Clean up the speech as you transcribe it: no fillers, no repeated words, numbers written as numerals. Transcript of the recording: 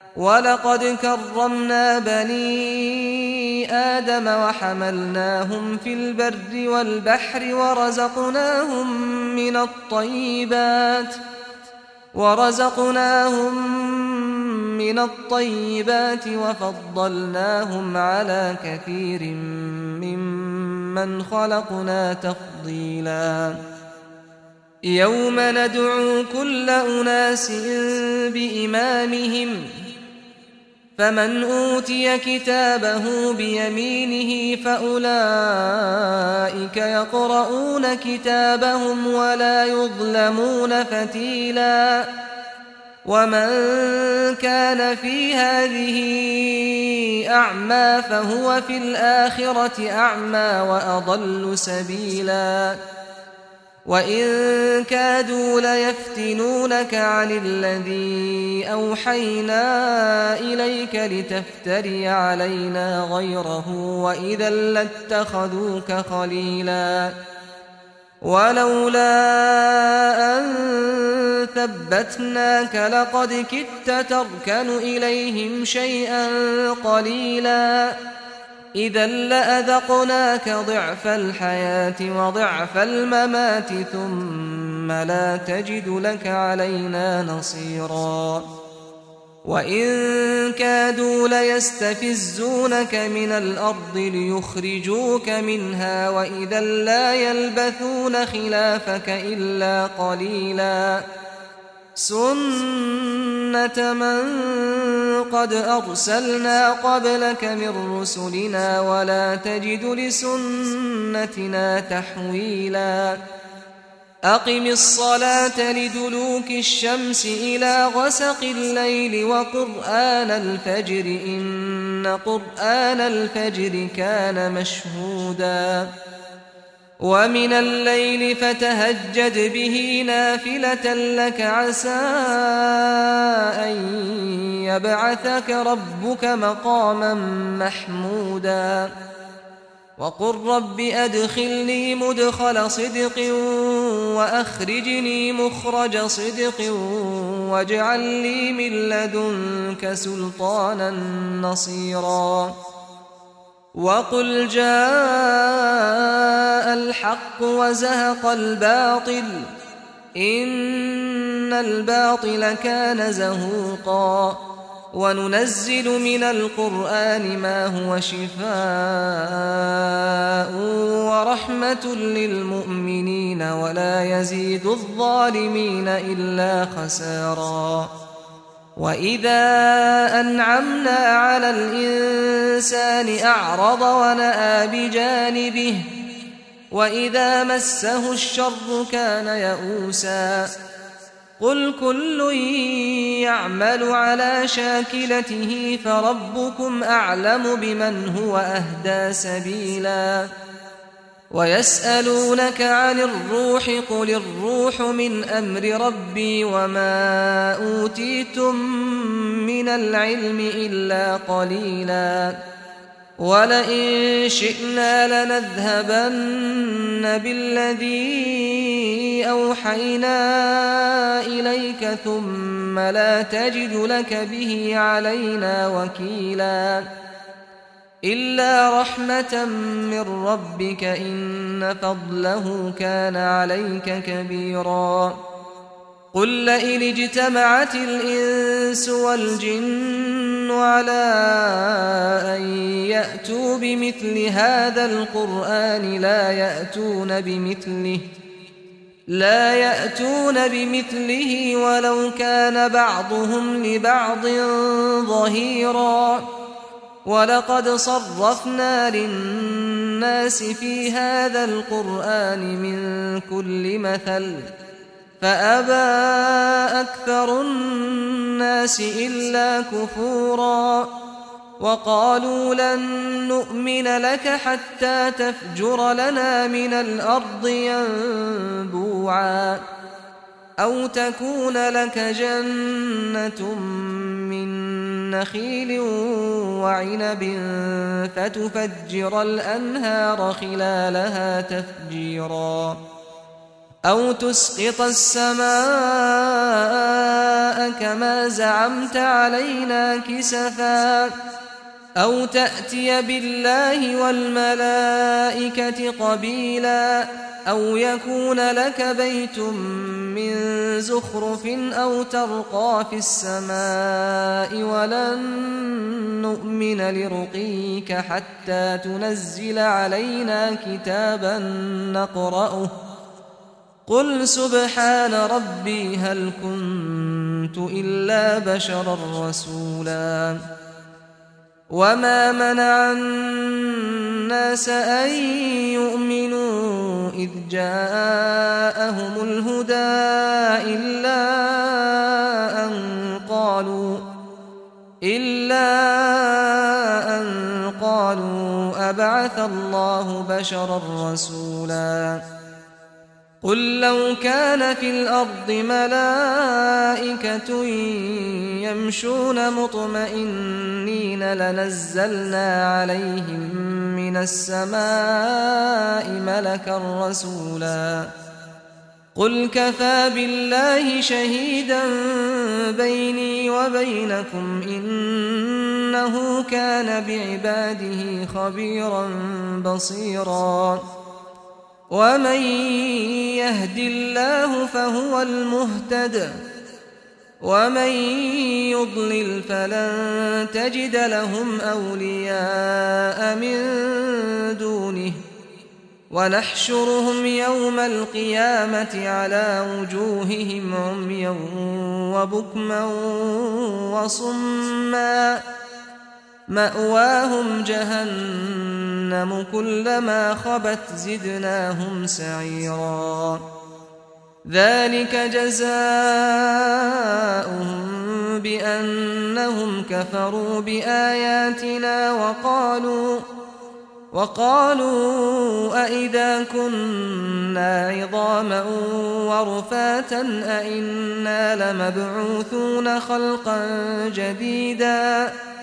ولقد كرمنا بني آدم وحملناهم في البر والبحر ورزقناهم من الطيبات وفضلناهم على كثير ممن خلقنا تفضيلا. يوم ندعو كل أناس بإمامهم فمن أوتي كتابه بيمينه فأولئك يقرؤون كتابهم ولا يظلمون فتيلا. ومن كان في هذه أعمى فهو في الآخرة أعمى وأضل سبيلا. وإن كادوا ليفتنونك عن الذي أوحينا إليك لتفتري علينا غيره وإذا لاتخذوك خليلا. ولولا أن ثبتناك لقد كدت تركن إليهم شيئا قليلا. إذا لأذقناك ضعف الحياة وضعف الممات ثم لا تجد لك علينا نصيرا. وإن كادوا ليستفزونك من الأرض ليخرجوك منها وإذا لا يلبثون خلافك إلا قليلا. سنة من قد أرسلنا قبلك من رسلنا ولا تجد لسنتنا تحويلا. أقم الصلاة لدلوك الشمس إلى غسق الليل وقرآن الفجر إن قرآن الفجر كان مشهودا. ومن الليل فتهجد به نافلة لك عسى أن يبعثك ربك مقاما محمودا. وقل رب أدخلني مدخل صدق وأخرجني مخرج صدق واجعل لي من لدنك سلطانا نصيرا. وقل جاء الحق وزهق الباطل إن الباطل كان زهوقا. وننزل من القرآن ما هو شفاء ورحمة للمؤمنين ولا يزيد الظالمين إلا خسارا. وإذا أنعمنا على الإنسان أعرض ونأى بجانبه وإذا مسه الشر كان يئوسا. قل كل يعمل على شاكلته فربكم أعلم بمن هو أهدى سبيلا. ويسألونك عن الروح قل الروح من أمر ربي وما أوتيتم من العلم إلا قليلا. ولئن شئنا لنذهبن بالذي أوحينا إليك ثم لا تجد لك به علينا وكيلا. إلا رحمة من ربك إن فضله كان عليك كبيرا. قل لئن اجتمعت الإنس والجن على أن يأتوا بمثل هذا القرآن لا يأتون بمثله ولو كان بعضهم لبعض ظهيرا. ولقد صرفنا للناس في هذا القرآن من كل مثل فأبى أكثر الناس إلا كفورا. وقالوا لن نؤمن لك حتى تفجر لنا من الأرض ينبوعا أو تكون لك جنة من نخيل وعنب فتفجر الأنهار خلالها تفجيرا. أو تسقط السماء كما زعمت علينا كسفا أو تأتي بالله والملائكة قبيلا أو يكون لك بيت من زخرف أو ترقى في السماء ولن نؤمن لرقيك حتى تنزل علينا كتابا نقرأه قل سبحان ربي هل كنت إلا بشرا رسولا وما منع الناس أن يؤمنوا إذ جاءهم الهدى إلا أن قالوا أبعث الله بشرا رسولا قل لو كان في الأرض ملائكة يمشون مطمئنين لنزلنا عليهم من السماء ملكا رسولا قل كفى بالله شهيدا بيني وبينكم إنه كان بعباده خبيرا بصيرا ومن يهد الله فهو المهتد ومن يضلل فلن تجد لهم أولياء من دونه ونحشرهم يوم القيامة على وجوههم عميا وبكما وصما مأواهم جهنم كلما خبت زدناهم سعيرا ذلك جزاؤهم بأنهم كفروا بآياتنا وقالوا أئذا كنا عظاما ورفاتا أئنا لمبعوثون خلقا جديدا